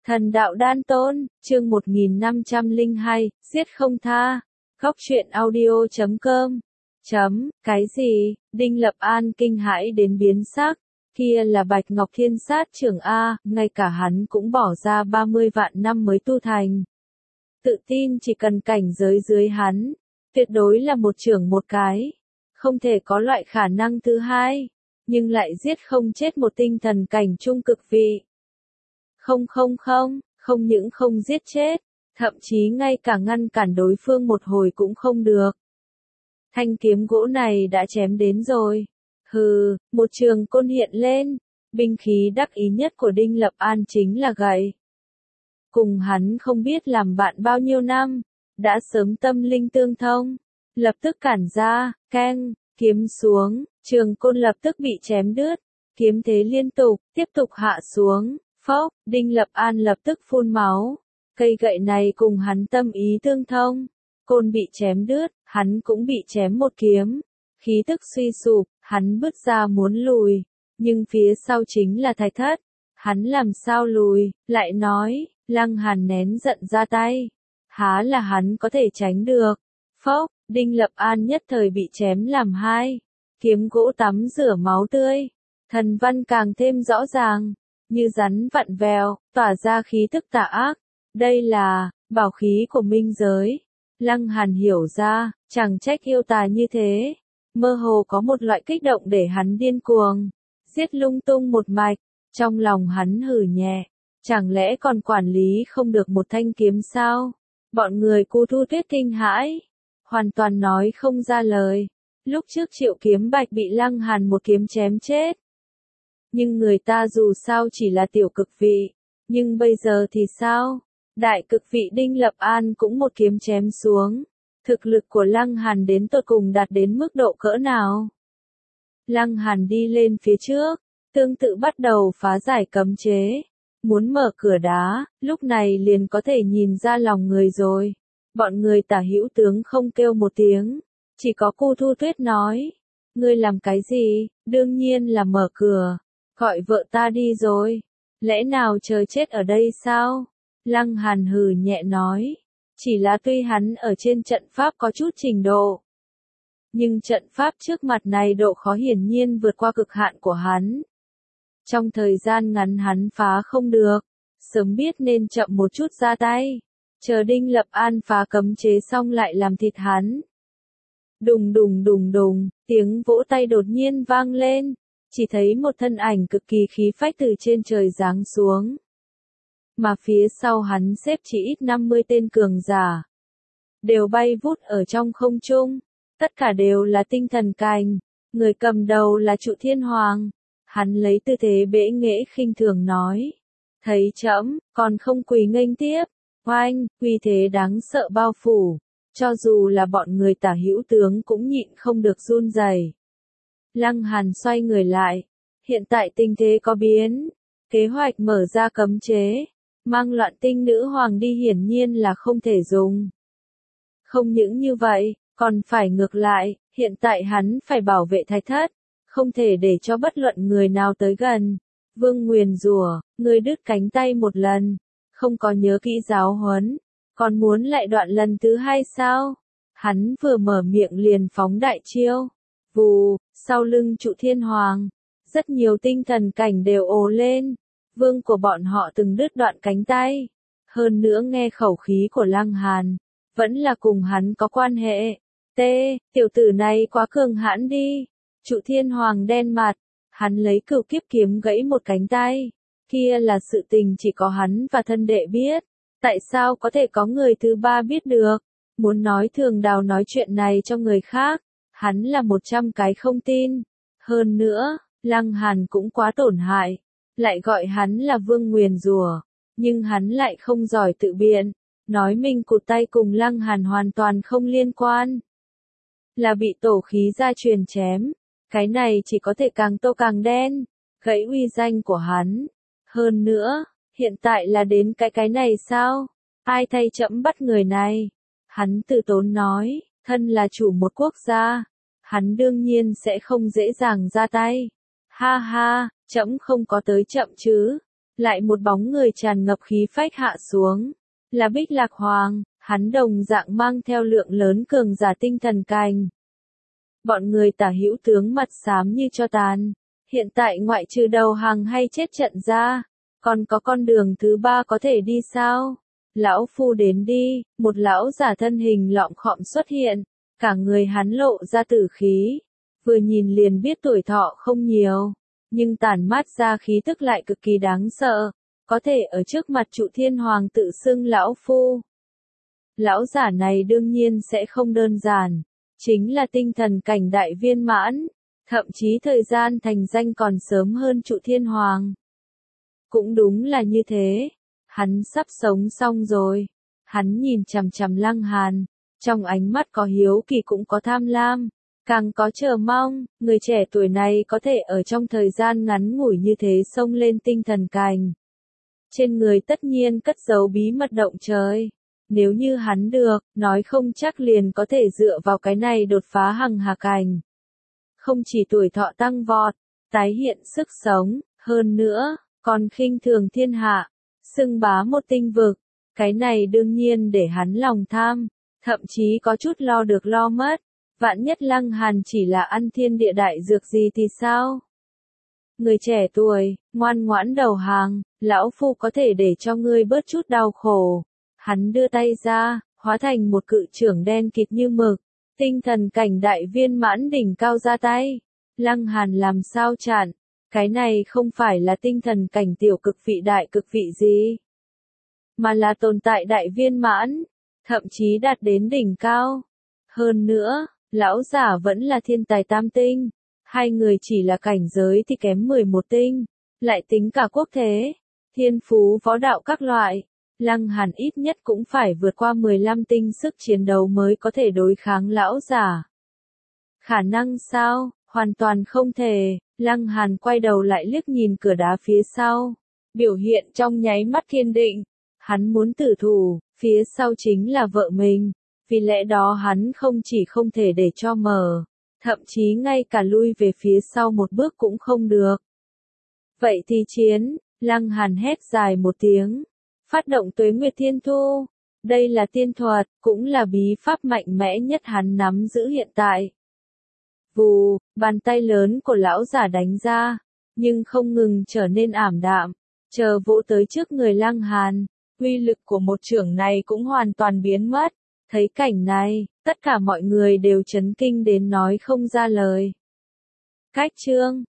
Thần đạo đan tôn, chương 1502, giết không tha. Góc truyện audio.com. Cái gì? Đinh Lập An kinh hãi đến biến sắc. Kia là Bạch Ngọc Thiên Sát trưởng A, ngay cả hắn cũng bỏ ra 30 vạn năm mới tu thành. Tự tin chỉ cần cảnh giới dưới hắn, tuyệt đối là một trưởng một cái. Không thể có loại khả năng thứ hai, nhưng lại giết không chết một tinh thần cảnh trung cực vị. Không những không giết chết, thậm chí ngay cả ngăn cản đối phương một hồi cũng không được. Thanh kiếm gỗ này đã chém đến rồi. Hừ, một trường côn hiện lên, binh khí đắc ý nhất của Đinh Lập An chính là gậy. Cùng hắn không biết làm bạn bao nhiêu năm, đã sớm tâm linh tương thông, lập tức cản ra, keng, kiếm xuống, trường côn lập tức bị chém đứt, kiếm thế liên tục, tiếp tục hạ xuống. Phốc, Đinh Lập An lập tức phun máu. Cây gậy này cùng hắn tâm ý tương thông. Côn bị chém đứt, hắn cũng bị chém một kiếm. Khí tức suy sụp, hắn bứt ra muốn lùi. Nhưng phía sau chính là Thạch Thất. Hắn làm sao lùi, lại nói, Lăng Hàn nén giận ra tay. Há là hắn có thể tránh được. Phốc, Đinh Lập An nhất thời bị chém làm hai. Kiếm gỗ tắm rửa máu tươi. Thần văn càng thêm rõ ràng. Như rắn vặn vẹo, tỏa ra khí tức tà ác. Đây là bảo khí của minh giới. Lăng Hàn hiểu ra, chẳng trách yêu tà như thế. Mơ hồ có một loại kích động để hắn điên cuồng, giết lung tung một mạch. Trong lòng hắn hừ nhẹ, chẳng lẽ còn quản lý không được một thanh kiếm sao? Bọn người Cu Thu Tuyết kinh hãi, hoàn toàn nói không ra lời. Lúc trước Triệu Kiếm Bạch bị Lăng Hàn một kiếm chém chết. Nhưng người ta dù sao chỉ là tiểu cực vị, nhưng bây giờ thì sao? Đại cực vị Đinh Lập An cũng một kiếm chém xuống. Thực lực của Lăng Hàn đến tột cùng đạt đến mức độ cỡ nào? Lăng Hàn đi lên phía trước, tương tự bắt đầu phá giải cấm chế. Muốn mở cửa đá, lúc này liền có thể nhìn ra lòng người rồi. Bọn người Tả Hữu tướng không kêu một tiếng, chỉ có Cu Thu Tuyết nói. Ngươi làm cái gì? Đương nhiên là mở cửa. Gọi vợ ta đi rồi. Lẽ nào chờ chết ở đây sao? Lăng Hàn hừ nhẹ nói. Chỉ là tuy hắn ở trên trận pháp có chút trình độ. Nhưng trận pháp trước mặt này độ khó hiển nhiên vượt qua cực hạn của hắn. Trong thời gian ngắn hắn phá không được. Sớm biết nên chậm một chút ra tay. Chờ Đinh Lập An phá cấm chế xong lại làm thịt hắn. Đùng đùng đùng đùng, tiếng vỗ tay đột nhiên vang lên. Chỉ thấy một thân ảnh cực kỳ khí phách từ trên trời giáng xuống. Mà phía sau hắn xếp chỉ ít 50 tên cường giả. Đều bay vút ở trong không trung. Tất cả đều là tinh thần cảnh. Người cầm đầu là Trụ Thiên Hoàng. Hắn lấy tư thế bẽ nghễ khinh thường nói. Thấy trẫm, còn không quỳ nghênh tiếp. Oanh, uy thế đáng sợ bao phủ. Cho dù là bọn người Tả Hữu tướng cũng nhịn không được run rẩy. Lăng Hàn xoay người lại. Hiện tại tình thế có biến. Kế hoạch mở ra cấm chế. Mang Loạn Tinh nữ hoàng đi hiển nhiên là không thể dùng. Không những như vậy, còn phải ngược lại. Hiện tại hắn phải bảo vệ Thạch Thất. Không thể để cho bất luận người nào tới gần. Vương nguyền rủa, ngươi đứt cánh tay một lần. Không có nhớ kỹ giáo huấn. Còn muốn lại đoạn lần thứ hai sao? Hắn vừa mở miệng liền phóng đại chiêu. Vù, sau lưng Trụ Thiên Hoàng, rất nhiều tinh thần cảnh đều ồ lên. Vương của bọn họ từng đứt đoạn cánh tay. Hơn nữa nghe khẩu khí của Lăng Hàn, vẫn là cùng hắn có quan hệ. Tiểu tử này quá cường hãn đi. Trụ Thiên Hoàng đen mặt, hắn lấy Cửu Kiếp kiếm gãy một cánh tay. Kia là sự tình chỉ có hắn và thân đệ biết. Tại sao có thể có người thứ ba biết được? Muốn nói Thường Đào nói chuyện này cho người khác. Hắn là 100 cái không tin. Hơn nữa, Lăng Hàn cũng quá tổn hại. Lại gọi hắn là Vương nguyền rủa. Nhưng hắn lại không giỏi tự biện. Nói mình cụt tay cùng Lăng Hàn hoàn toàn không liên quan. Là bị tổ khí gia truyền chém. Cái này chỉ có thể càng tô càng đen. Gãy uy danh của hắn. Hơn nữa, hiện tại là đến cái này sao? Ai thay trẫm bắt người này? Hắn từ tốn nói. Thân là chủ một quốc gia, hắn đương nhiên sẽ không dễ dàng ra tay. Ha ha, trẫm không có tới chậm chứ. lại một bóng người tràn ngập khí phách hạ xuống. Là Bích Lạc Hoàng, hắn đồng dạng mang theo lượng lớn cường giả tinh thần cành. Bọn người Tả Hữu tướng mặt xám như tro tàn. Hiện tại ngoại trừ đầu hàng hay chết trận ra, còn có con đường thứ ba có thể đi sao? Lão Phu đến đi, một lão giả thân hình lọm khọm xuất hiện, cả người hắn lộ ra tử khí. Vừa nhìn liền biết tuổi thọ không nhiều, nhưng tản mát ra khí tức lại cực kỳ đáng sợ, có thể ở trước mặt Trụ Thiên Hoàng tự xưng Lão Phu. Lão giả này đương nhiên sẽ không đơn giản, chính là tinh thần cảnh đại viên mãn, thậm chí thời gian thành danh còn sớm hơn Trụ Thiên Hoàng. Cũng đúng là như thế, hắn sắp sống xong rồi. Hắn nhìn chằm chằm Lăng Hàn, trong ánh mắt có hiếu kỳ cũng có tham lam, càng có chờ mong, người trẻ tuổi này có thể ở trong thời gian ngắn ngủi như thế xông lên tinh thần cành. Trên người tất nhiên cất giấu bí mật động trời. Nếu như hắn được, nói không chắc liền có thể dựa vào cái này đột phá hằng hà cảnh. Không chỉ tuổi thọ tăng vọt, tái hiện sức sống, hơn nữa, còn khinh thường thiên hạ, xưng bá một tinh vực. Cái này đương nhiên để hắn lòng tham, thậm chí có chút lo được lo mất. Vạn nhất Lăng Hàn chỉ là ăn thiên địa đại dược gì thì sao? Người trẻ tuổi, ngoan ngoãn đầu hàng, lão phu có thể để cho ngươi bớt chút đau khổ. Hắn đưa tay ra, hóa thành một cự chưởng đen kịt như mực, tinh thần cảnh đại viên mãn đỉnh cao ra tay. Lăng Hàn làm sao chặn, cái này không phải là tinh thần cảnh tiểu cực vị đại cực vị gì, mà là tồn tại đại viên mãn, thậm chí đạt đến đỉnh cao. Hơn nữa, lão giả vẫn là thiên tài tam tinh, hai người chỉ là cảnh giới thì kém 11 tinh, lại tính cả quốc thế, thiên phú võ đạo các loại. Lăng Hàn ít nhất cũng phải vượt qua 15 tinh sức chiến đấu mới có thể đối kháng lão giả. Khả năng sao? Hoàn toàn không thể. Lăng Hàn quay đầu lại liếc nhìn cửa đá phía sau. Biểu hiện trong nháy mắt kiên định. Hắn muốn tử thủ, phía sau chính là vợ mình. Vì lẽ đó hắn không chỉ không thể để cho mở, thậm chí ngay cả lui về phía sau một bước cũng không được. Vậy thì chiến, Lăng Hàn hét dài một tiếng. Phát động Tuế Nguyệt Thiên Thu. Đây là tiên thuật, cũng là bí pháp mạnh mẽ nhất hắn nắm giữ hiện tại. Vù, bàn tay lớn của lão giả đánh ra, nhưng không ngừng trở nên ảm đạm, chờ vỗ tới trước người Lăng Hàn. Uy lực của một chưởng này cũng hoàn toàn biến mất. Thấy cảnh này, tất cả mọi người đều chấn kinh đến nói không ra lời. Cách chương